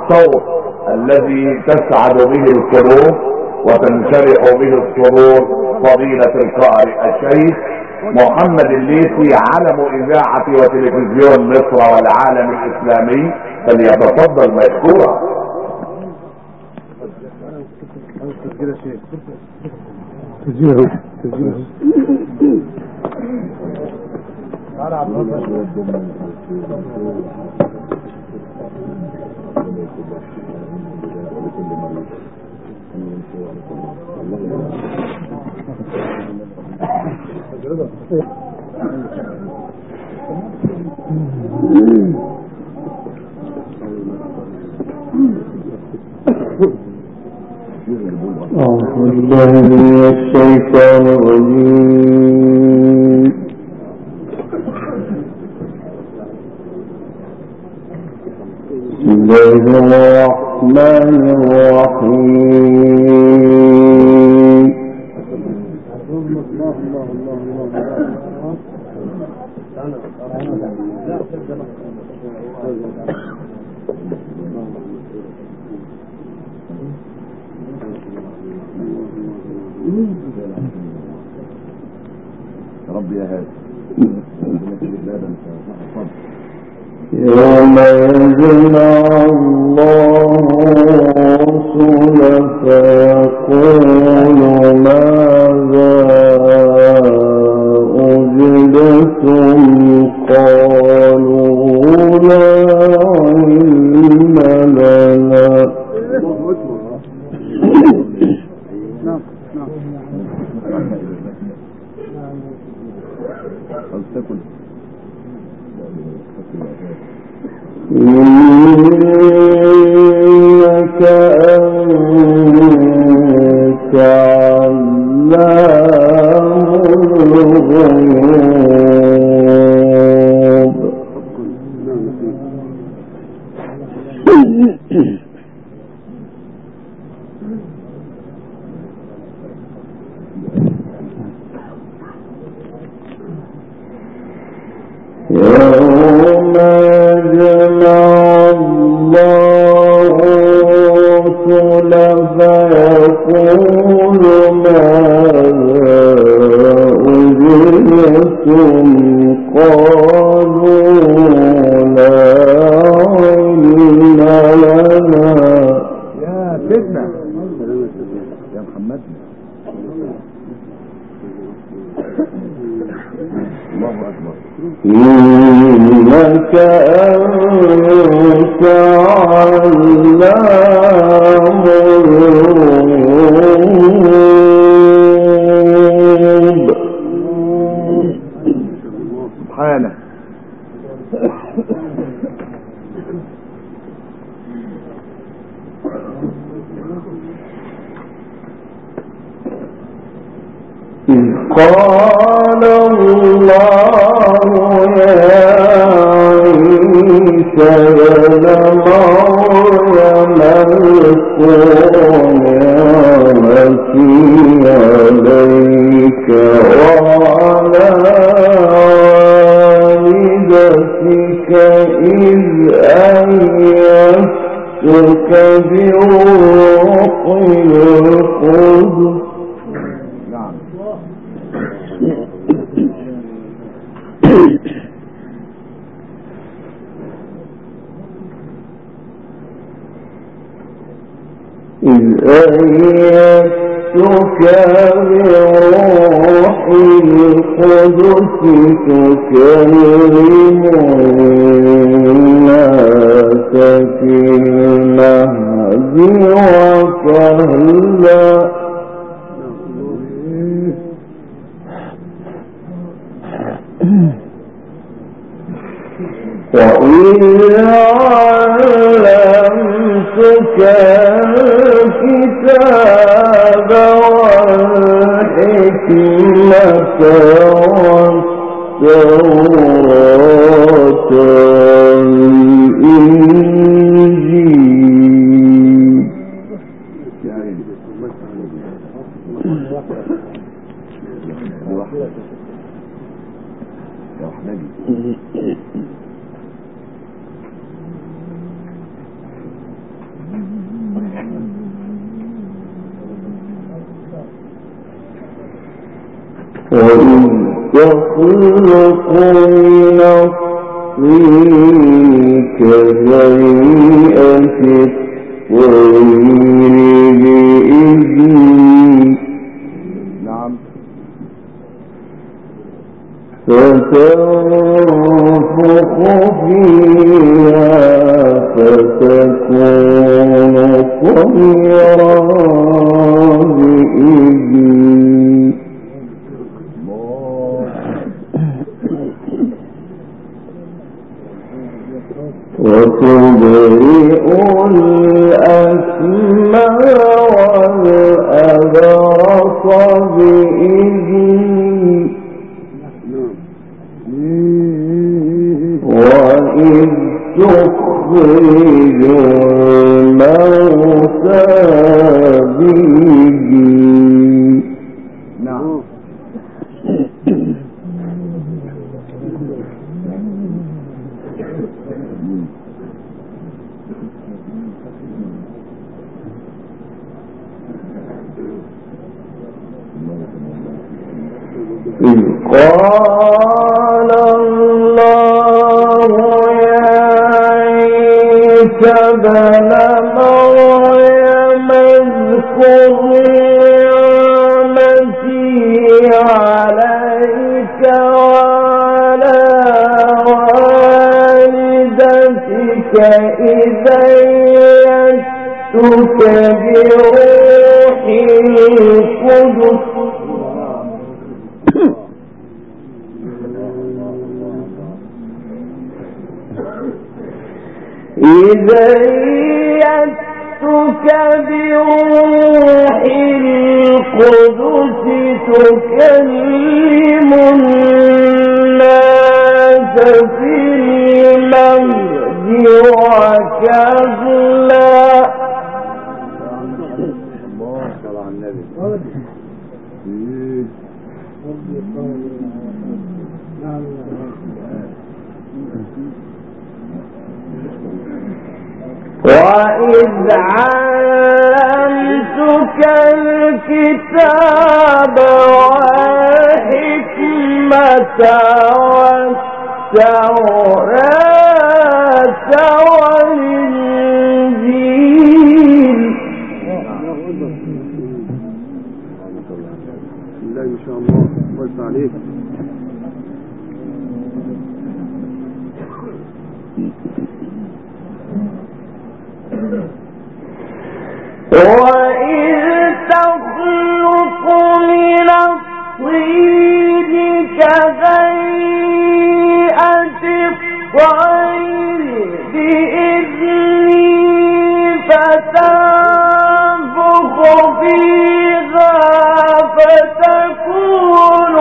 الصوت الذي تسعد به القلوب وتنشرح به الصدور، فضيلة القارئ الشيخ محمد الليثي، علم اذاعة وتلفزيون مصر والعالم الاسلامي، فليتفضل مشكورا. أعوذ بالله من الشيطان الرجيم. بسم الله الرحمن الرحيم. ربي يا هادي يوم يجمع الله الرسل فيقول ماذا أجبتم قالوا لا علم لنا. إنك أنت علام الغيوب. يوم يجمع الله الرسل فيقول ماذا أجبتم قالوا لا علم لنا. يا سيدنا يا محمد الله أكبر. إنك أنت علام الغيوب. سبحانه. إذ قال الله يا عيسى ابن مريم اذكر نعمتي عليك وعلى والدتك إذ أيدتك بروح القدس. إذ أيدتك بروح القدس تكلم الناس في المهد وكهلا. وإذ علمتك الكتاب والحكمة والتوراة والإنجيل. وإذ تخلق من الطين كهيئة الطير بإذني نعم فتنفخ فيها فتكون طيرا بإذني وتبرئ الأكمى والأبرص بإذني وإذ تخرج الموتى بإذني نعم إذ قال الله يا عيسى ابن مريم اذكر نعمتي عليك وعلى والدتك إذا أيدتك بروح القدس إذا أيدتك بروح القدس تكلم الناس في المهد وكهلا وإذ علمتك الكتاب والحكمة والتوراة والإنجيل لا إن شاء الله كويس عليك وإذ تخلق من الطين كهيئة الطير بإذني فتنفخ فيها فتكون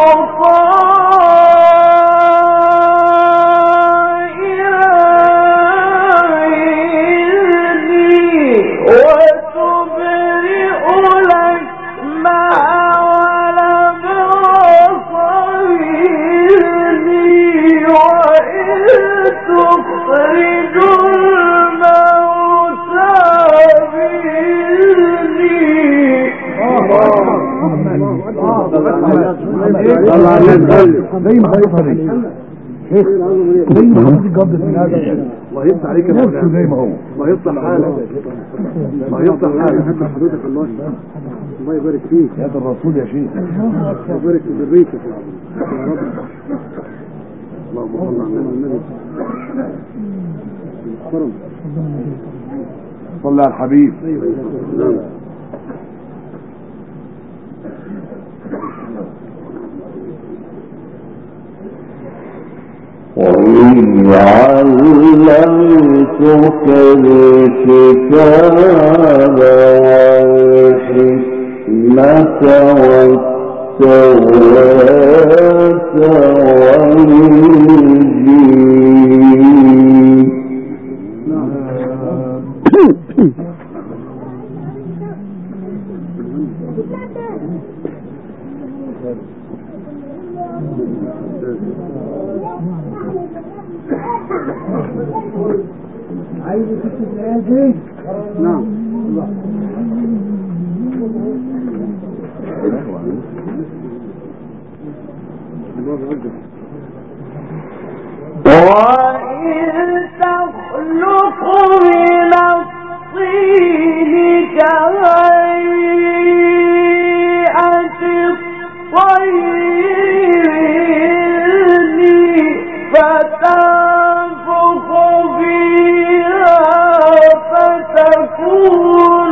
زي ما حصل شيخ زي ما حصل قبل من هذا الله يفتح عليك نفسه زي ما هو الله يفتح حالك الله يفتح حالك انت حضرتك الله يبارك فيك يا الرسول يا شيخ الله يبارك في ذريتك يا رب اللهم صل على النبي محترم صلى على الحبيب وإذ علمتك الكتاب والحكمة والتوراة والإنجيل عايز تكتب الآيات دي؟ نعم وإذ تخلق من الطين كهيئة الطير فتنفخ فيها فتكون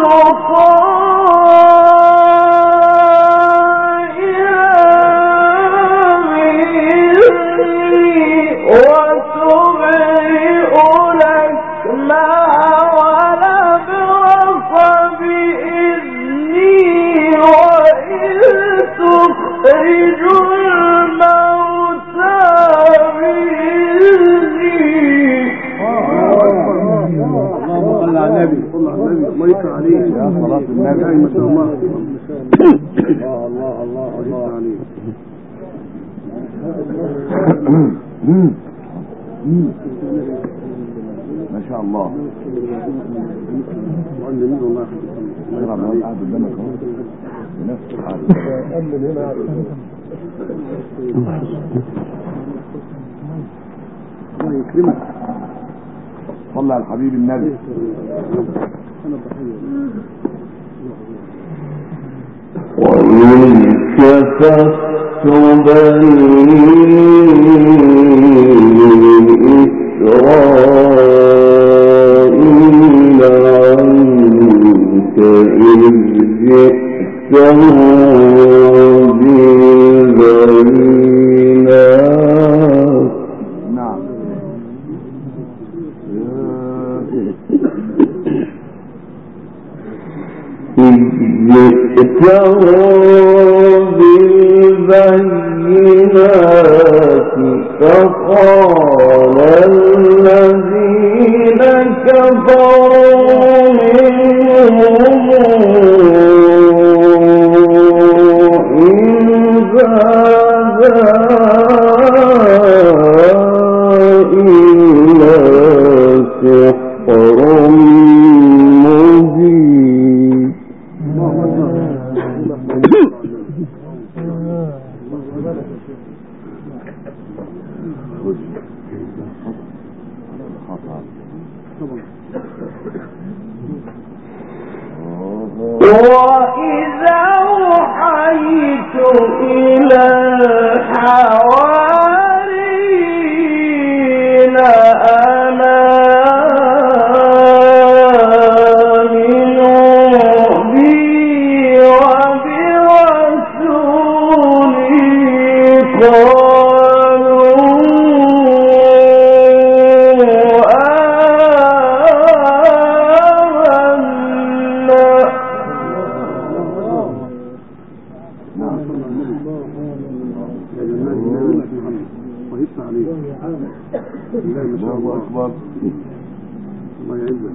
الله عليه يا صلاة النبي ما شاء الله. الله الله الله عليه. ما شاء الله. معلمين والله الله يرحمه قاعد قدامك اهو بنفس الحال. امن هنا الله يكرمك. صلى على الحبيب النبي. وإن كفرت بني إسرائيل عنك إذ جئتهم بالبينات. نعم. جئتهم بالبينات فقال الذين كفروا منهم إن هذا إلا سحر مبين. وإذا أوحيت إلى الحواريين أن آمنوا بي وبرسولي الله أكبر. الله يعزك.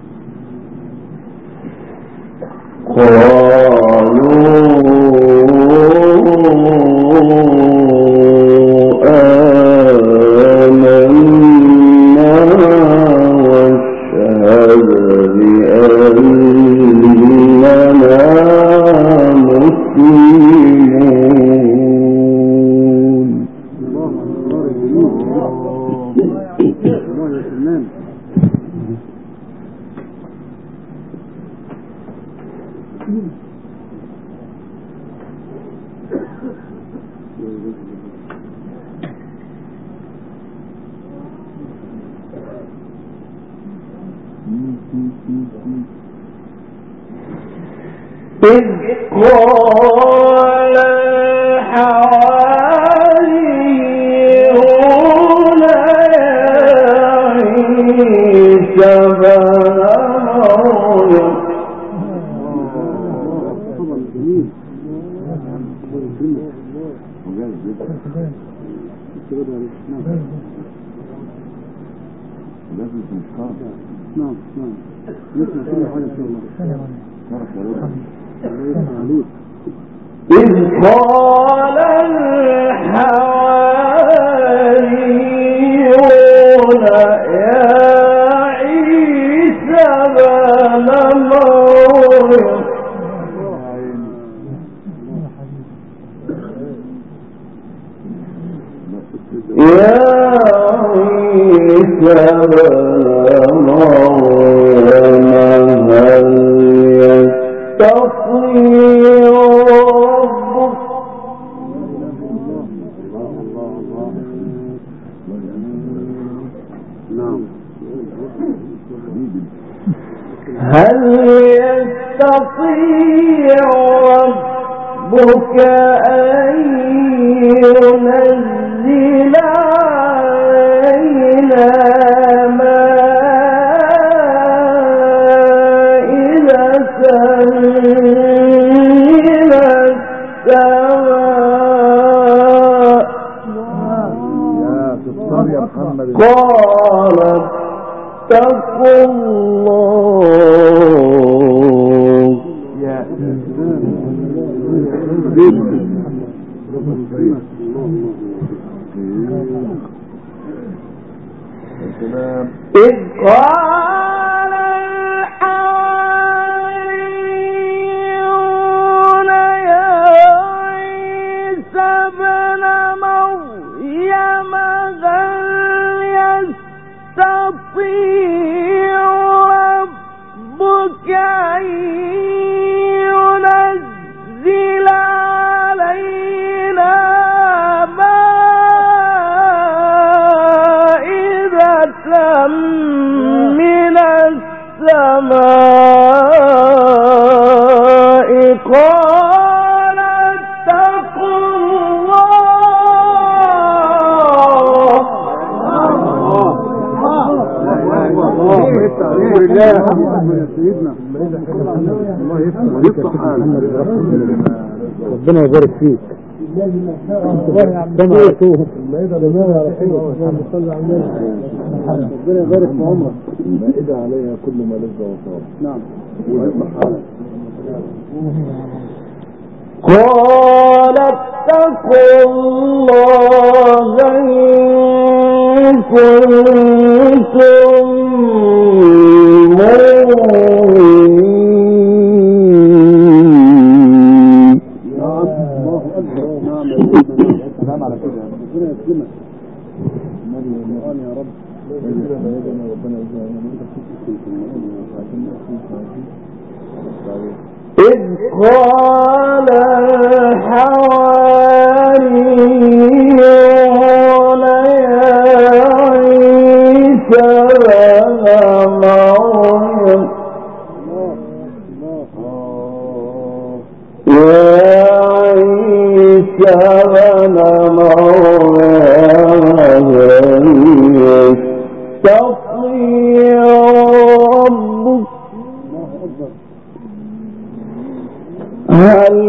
إذ قال الحواريون يا عيسى بن مريم نعم نعم نسمع كل حاجة إن شاء الله. إذ قال الحواريون يا عيسى بن مريم هل يستطيع ربك أن ينزل علينا مائدة من السماء؟ قال اتقوا الله. إذ قال الحواريون يا عيسى ابن مريم هل يستطيع ربك أن ينزل علينا مائدة من السماء؟ قال اتقوا ربنا يبارك فيك. ربنا يبارك في عمرك. المائدة عليها كل ما لذ وطاب. نعم. قال اتقوا الله إن كنتم مؤمنين. الله أكبر. نعم سلام على كده. ربنا يسلمك. يا رب. إذ قال الحواريون يا عيسى ابن مريم هل يستطيع ربك هل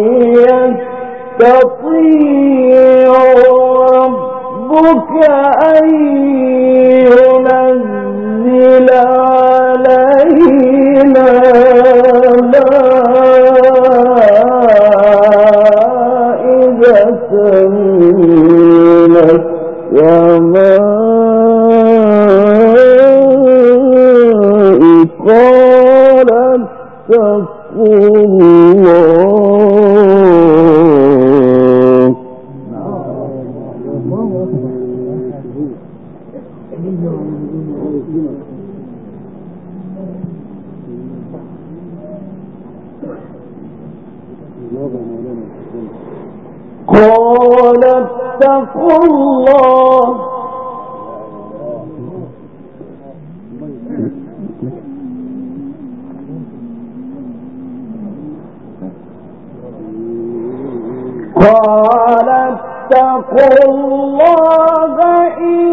يستطيع ربك أن ينزل علينا مائدة من السماء؟ قال اتقوا الله. قال اتقوا الله. قال اتقوا الله إن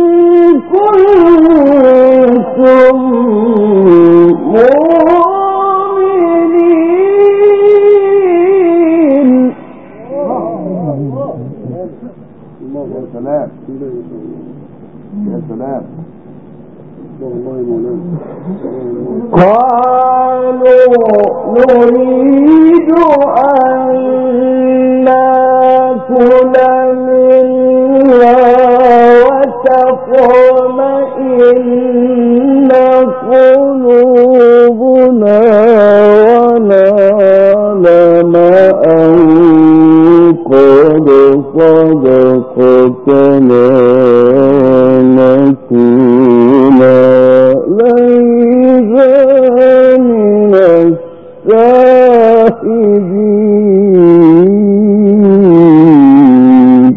كنتم مؤمنين. يا سلام يا سلام والله مولانا. قالوا نريد أن نأكل منها وتطمئن قلوبنا ونعلم أن قد صدقتنا نكون شاهدين.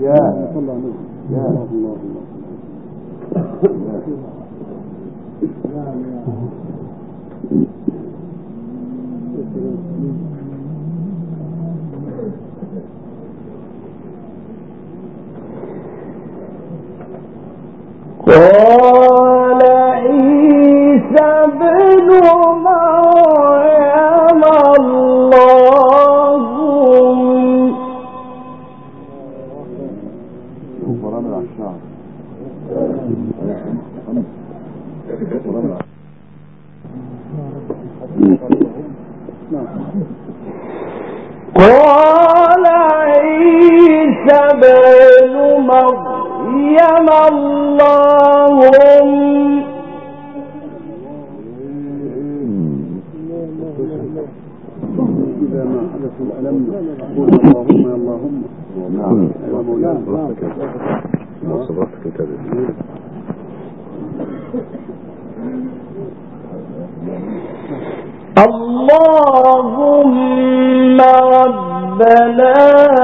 قال عيسى ابن مريم قال عيسى ابن مريم اللهم إذا ما حدث الألم قول اللهم يا اللهم. نعم يا مولانا صبرت كتابي. اللهم ربنا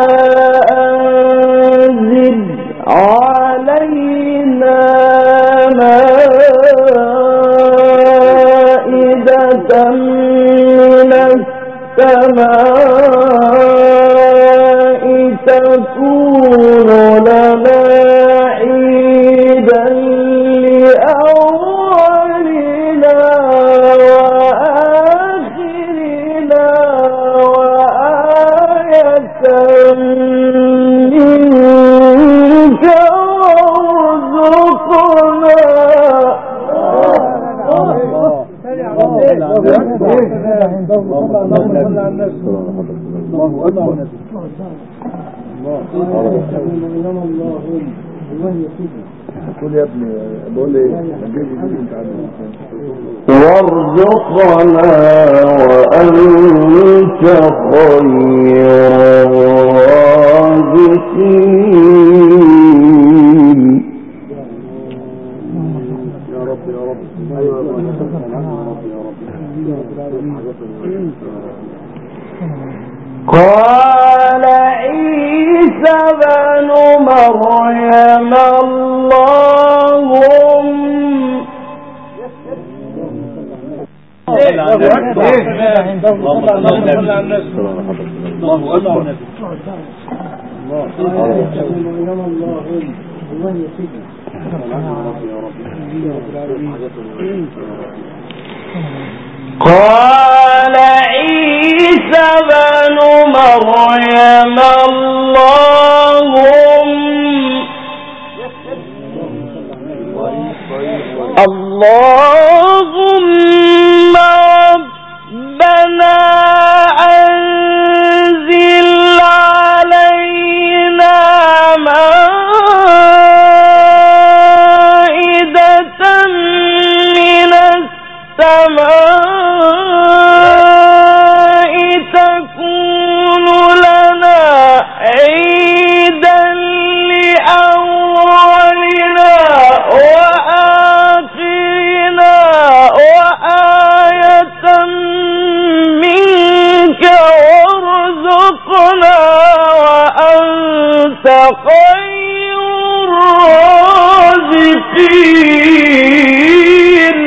أنزل علينا مائدة من السماء تكون لنا عيدا لأولنا وآخرنا وآية منك وارزقنا. قول يا ابني بقول ايه وارزقنا وأنت خير الرازقين. يا رب يا رب. ايوه قال عيسى ابن مريم قال عيسى ابن مريم اللهم ربنا أنزل علينا مائدة من السماء تكون لنا عيدا لأولنا وآخرنا وآية منك وارزقنا وأنت خير الرازقين.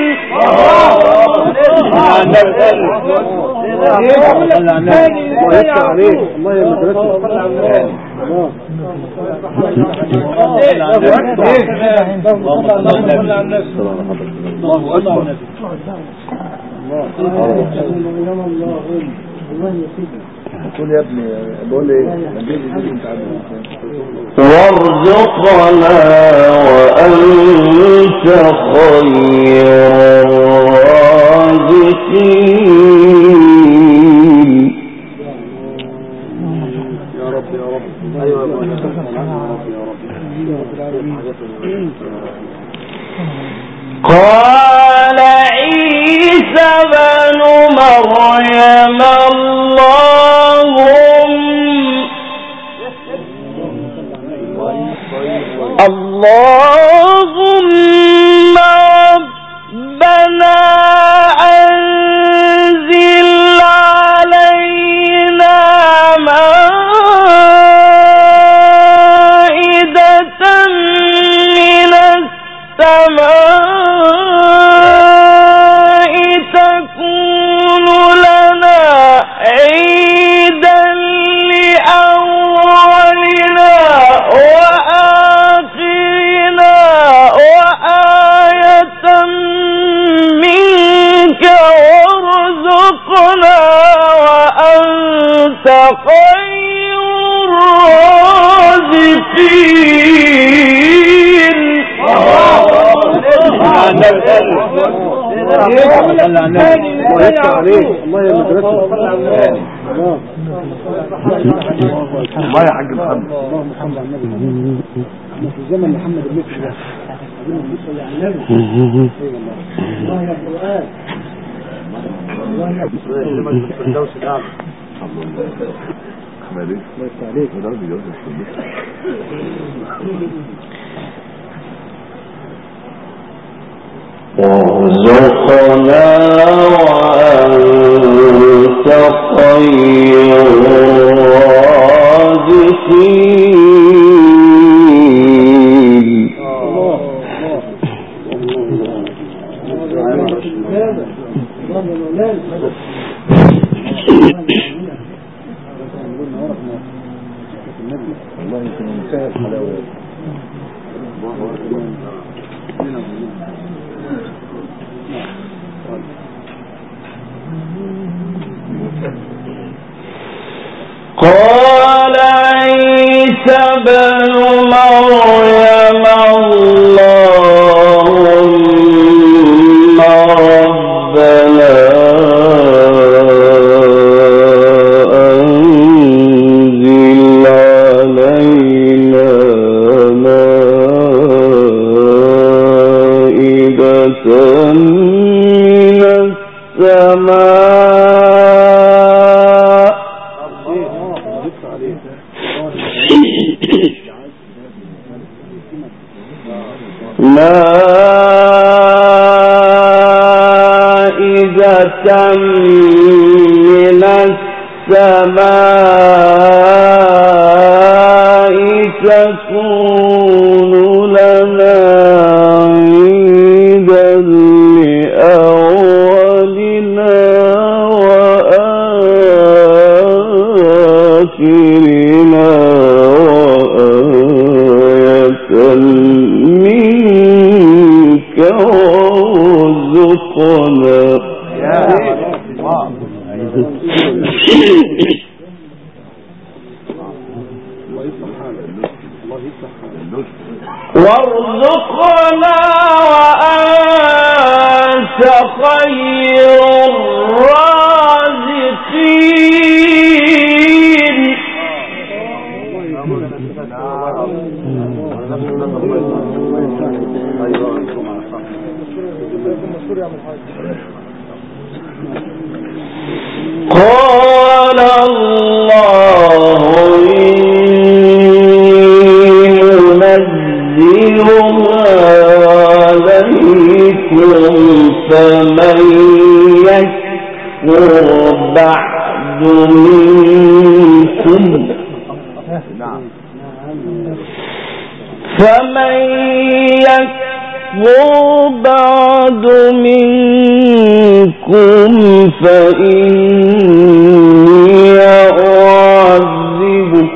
قول يا ابني بقول ايه وارزقنا وأنت خير الرازقين. يا رب يا رب. ايوه قال عيسى ابن مريم اللهم ربنا أنزل علينا خير الرازقين. الله يا حاج محمد. في زمن محمد بن سلام الله يا قرآن الله يا الفردوس الأعلى. وارزقنا وأنت خير الرازقين. قال عيسى بن مريم اللهم ربنا أنزل علينا مائدة من السماء مائدة من السماء تكون لنا عيدا لأولنا وآخرنا منك وارزقنا وارزقنا وأنت خير الرازقين. قال الله إني منزلها عليكم فمن يكفر بعد منكم بعد منكم فإني أعذبه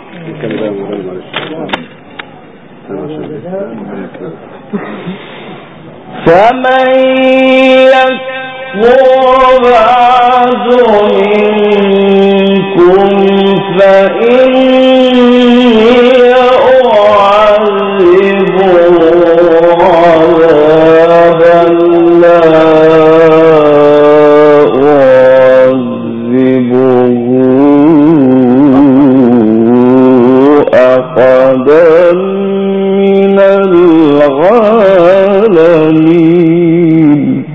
فمن يكفر بعد منكم فإني أعذبه عذابا لا أعذبه أحدا من العالمين.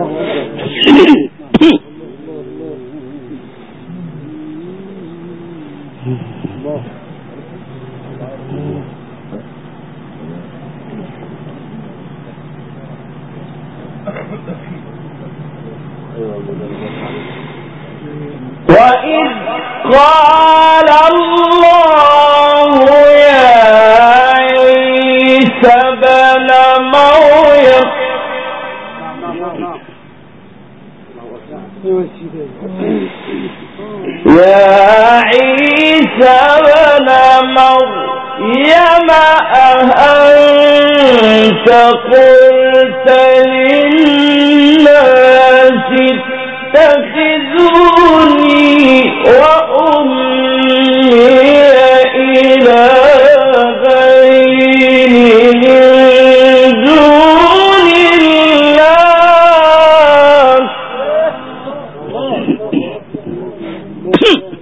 وإذ قال الله يا عيسى ابن مريم أأنت قلت للناس اتخذوني وأمي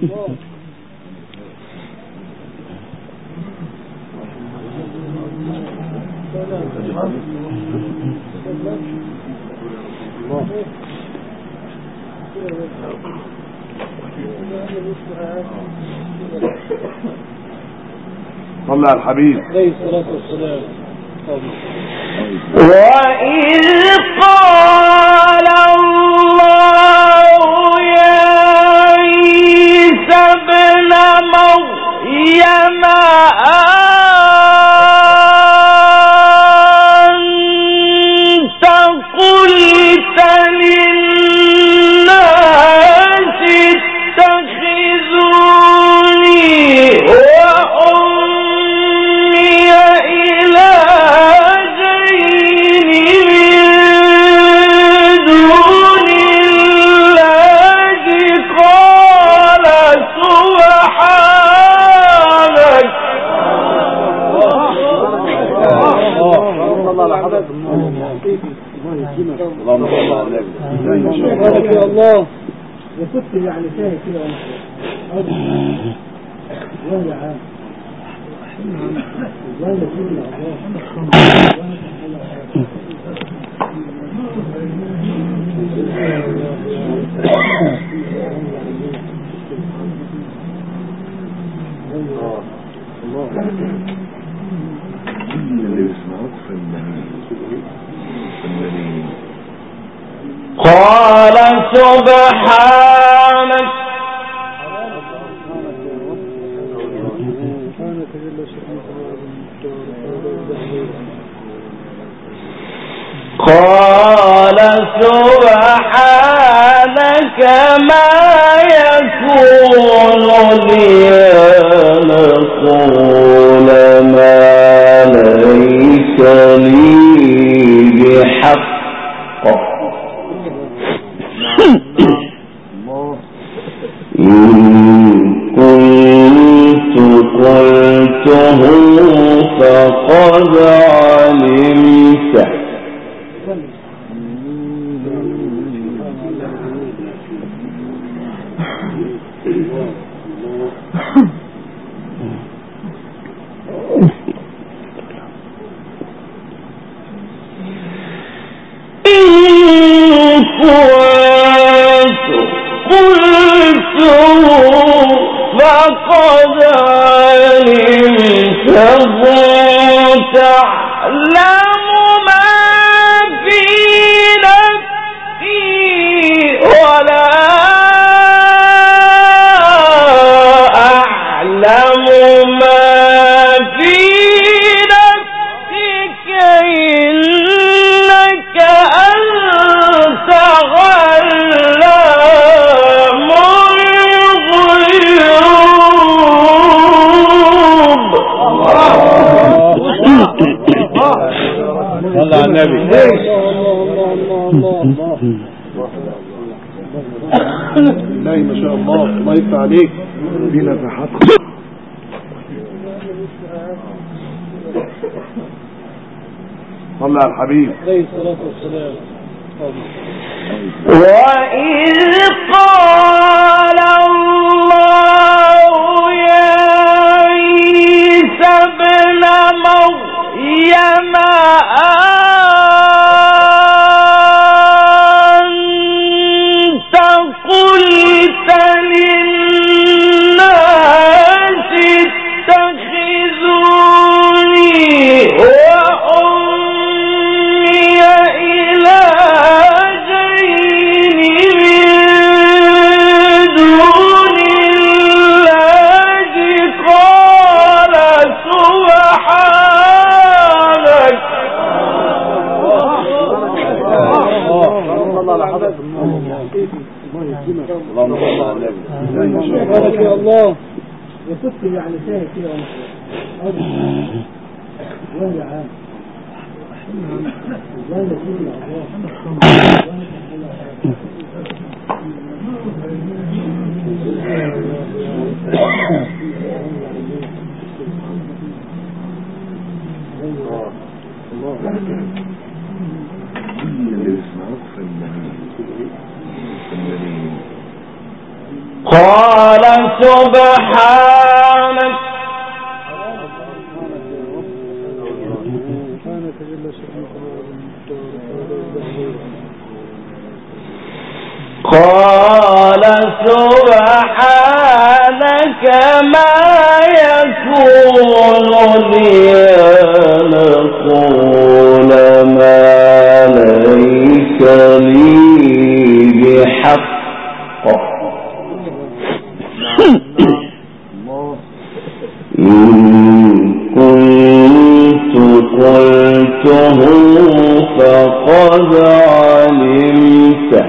صلى على الحبيب عليه الصلاة والسلام. وإذ قال الله يا عيسى ابن مريم أنت قلت للناس اتخذوني وأمي إلهين من دون الله قال سبحانك بارك يا الله. وكنت يعني شايف كده ولا عام ولا كل اللي بيسمعوك فنانين. قال سبحانك قال سبحانك ما يكون لي أن أقول ما ليس لي بحق إن كنت قلته فقد علمته فقد علمته تعلم ما في نفسي ولا أعلم ما في نفسك إنك أنت علام الغيوب. صلى على النبي. لا ما شاء الله الله يفتح عليك بينا في حق. صلى على الحبيب عليه الصلاة والسلام. وإذ قال الله يا عيسى ابن مريم أنت قلت للناس اتخذوني وأمي إلهين من دون الله قال سبحانك بارك يا الله. وكنت يعني شايف كده ولا عام ولا كل اللي بيسمعوك فنانين. قال سبحانك ما يكون لي أن أقول ما ليس لي بحق إن كنت قلته فقد علمته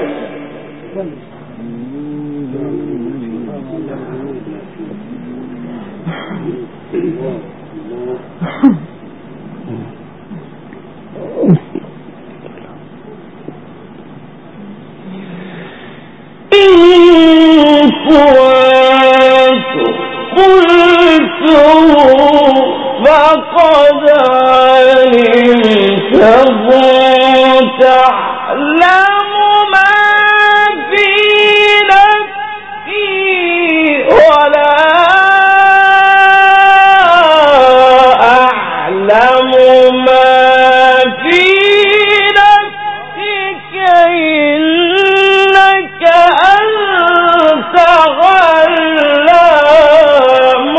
فقد علمته تعلم ما في نفسي ولا أعلم ما في نفسك إنك أنت علام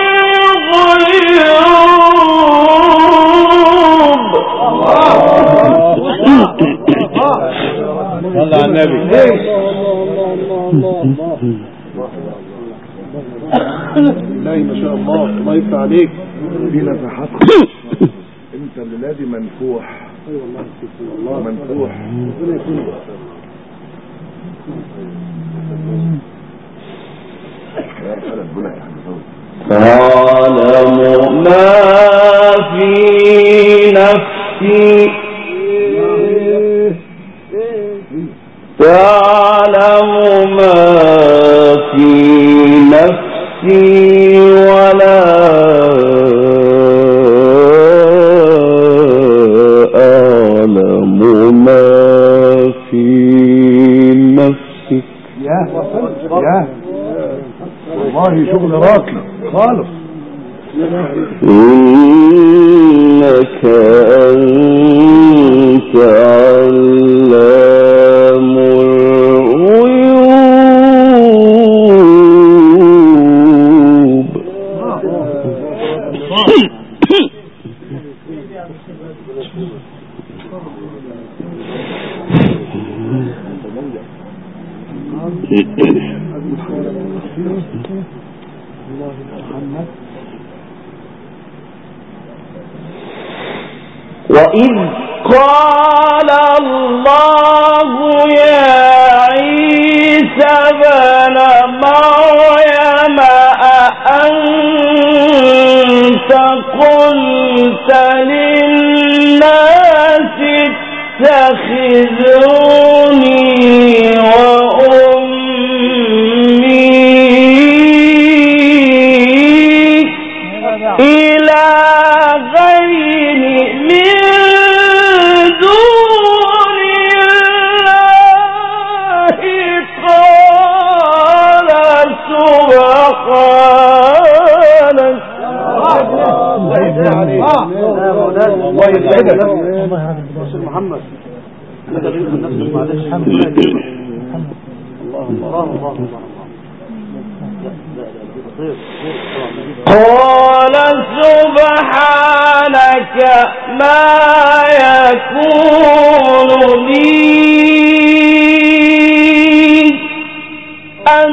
الغيوب. صلى على النبي. لا ما شاء الله الله يفتح عليك. في نفحات انت الليله دي منفوح. والله منفوح. تعلم ما في نفسي تعلم ما في نفسي ولا أعلم ما في نفسك. يا والله شغل راقي خالص. إنك أنت علام الغيوب. وإذ قال الله يا عيسى ابن مريم أأنت قلت للناس اتخذوني وأمي إلهين من دون الله؟ قال سبحانك. الله يسعدك محمد. قال سبحانك ما يكون لي أن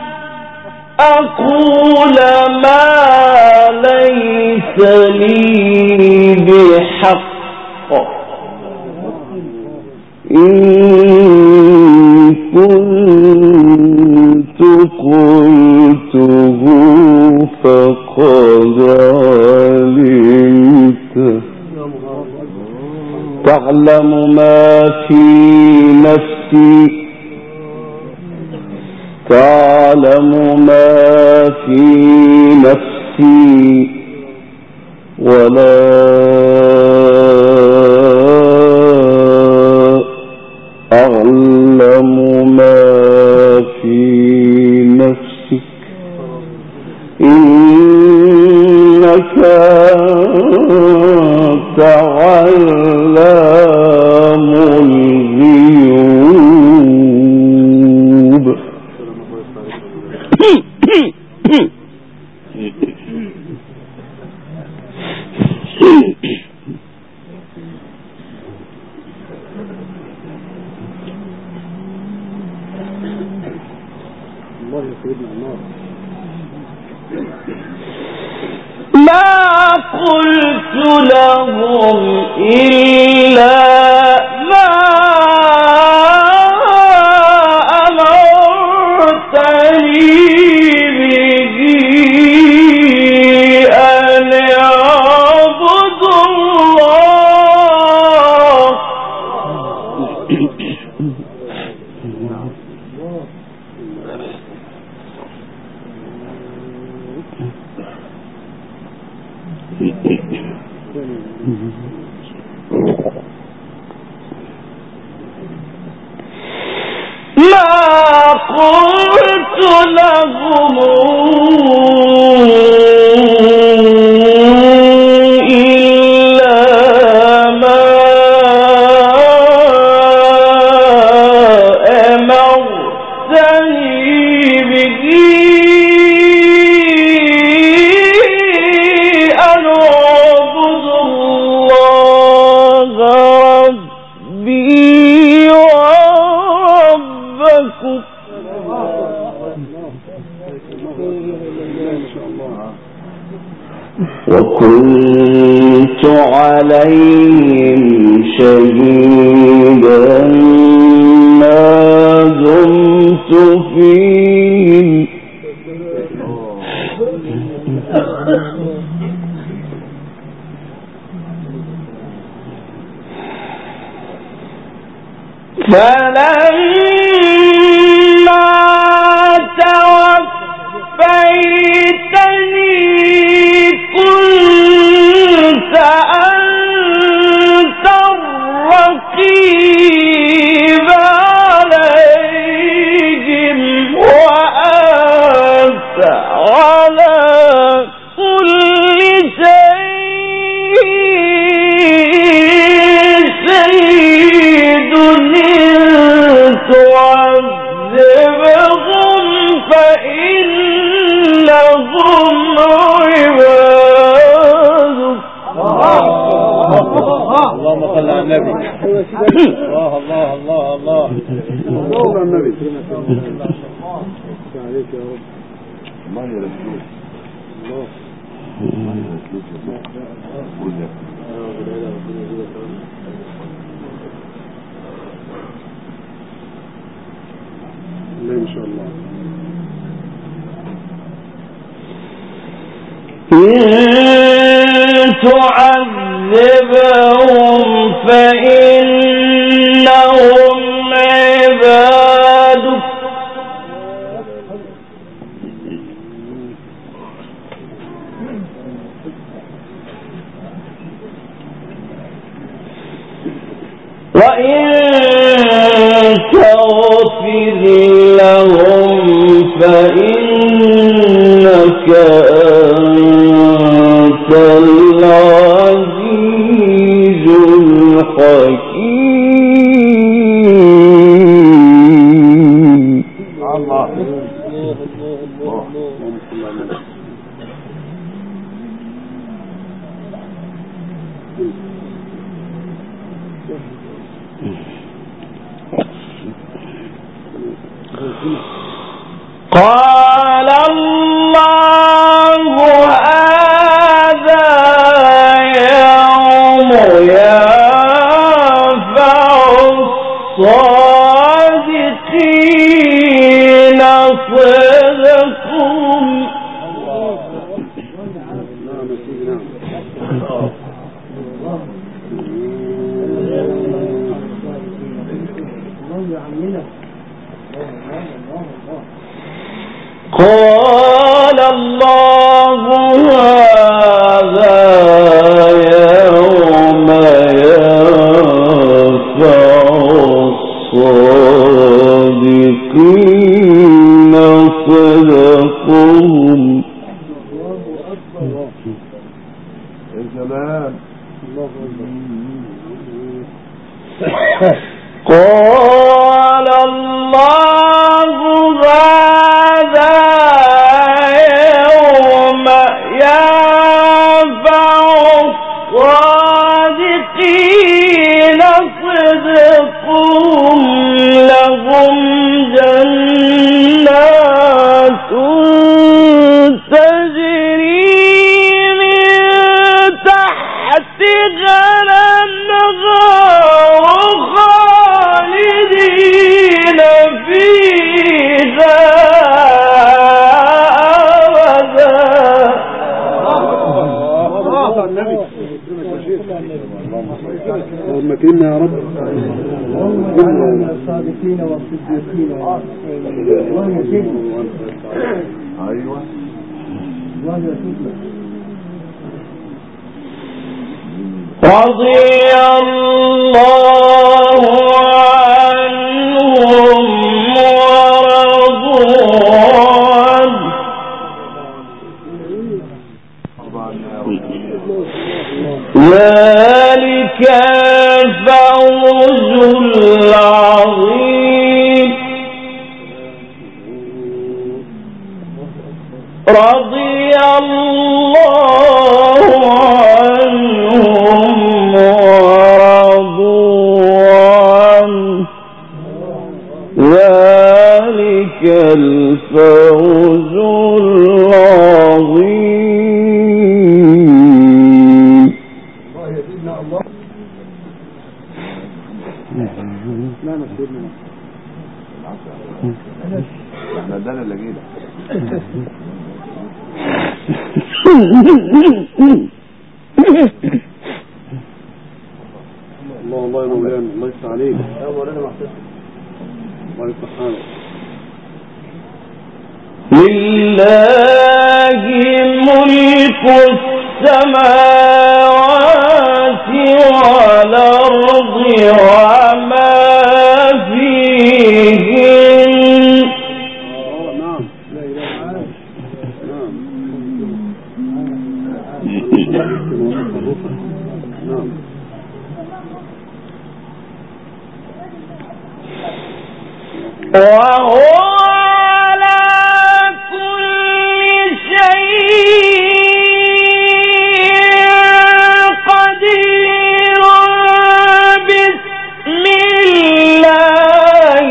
أقول ما ليس لي بحق إن كنت قلته فقد علمته تعلم ما في نفسي تعلم ما في نفسي ولا أعلم ما في نفسك الله يا سيدنا الله. ما قلت لهم إلا ما أمرتني به أن اعبدوا الله. ما قلت لهم إلا ما أمرتني به أن أعبد الله ربي وربكم. وكنت عليهم شهيدا ما دمت فيهم فلما توفيتني كنت أنت الرقيب عليهم وأنت على كل شيء تعذبهم فإنهم عبادك. اللهم صل على النبي. الله الله الله الله. صل على النبي. عليك يا رب. الله يرزقك. الله يرزقك. إن شاء الله. إن تعذبهم فإنهم عبادك وإن تغفر لهم فإنك أنت العزيز الحكيم. الله. قال الله هذا يوم ينفع الصادقين صدقهم. قال الله هذا يوم ينفع الصادقين صدقهم. يا سلام. قال الله هذا يا رب. اللهم اجعلنا من الصادقين والصديقين الله يسلمك. ايوه الله يسلمك. رضي الله عنهم ذلك الفوز العظيم. رضي الله عنهم ورضوا عنه ذلك الفوز العظيم. احنا ده اللي جينا. الله يا مولانا، الله يفتح عليك يا مولانا. الله يفتح حالك. لله ملك السماوات والأرض وما فيهن. نعم لا إله إلا الله. نعم وهو على كل شيء قدير. بسم الله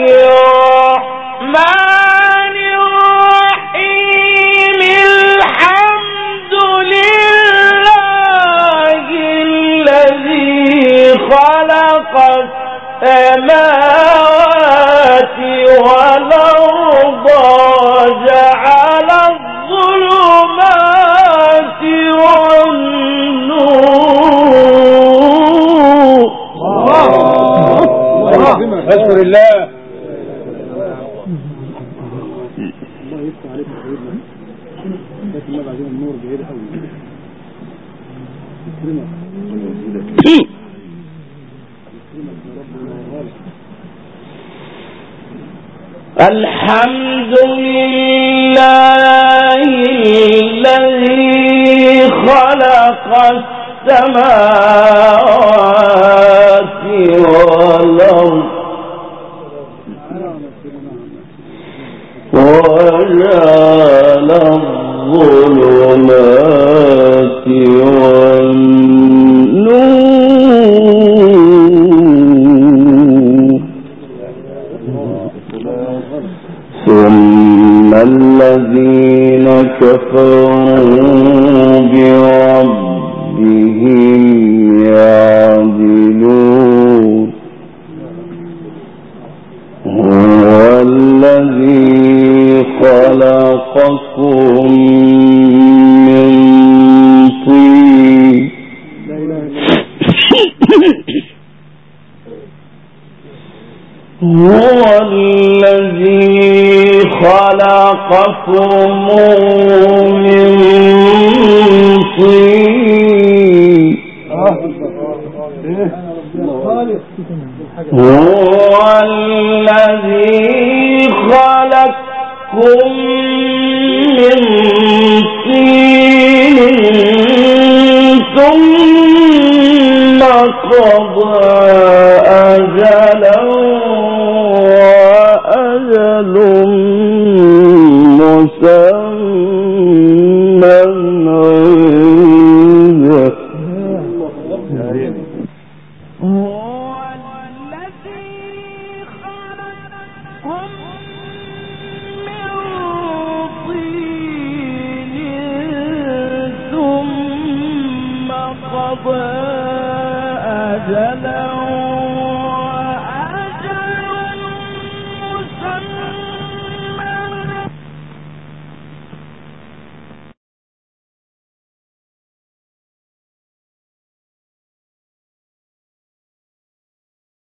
الرحمن الرحيم. الحمد لله الذي خلق السماوات والأرض وجعل الظلمات والنور. أشكر الله. الله يفتح عليك يا سيدنا. لكن ما بعدين النور بعيد قوي. الحمد لله الذي خلق السماوات والأرض وجعل الظلمات والنور ثم الذين كفروا بربهم يعدلون. هو الذي خلقكم من طين هو الذي خلقكم من طين هو الذي خلقكم من طين ثم قضى أجلا وأجل مسمى عنده. هو الذي خلقكم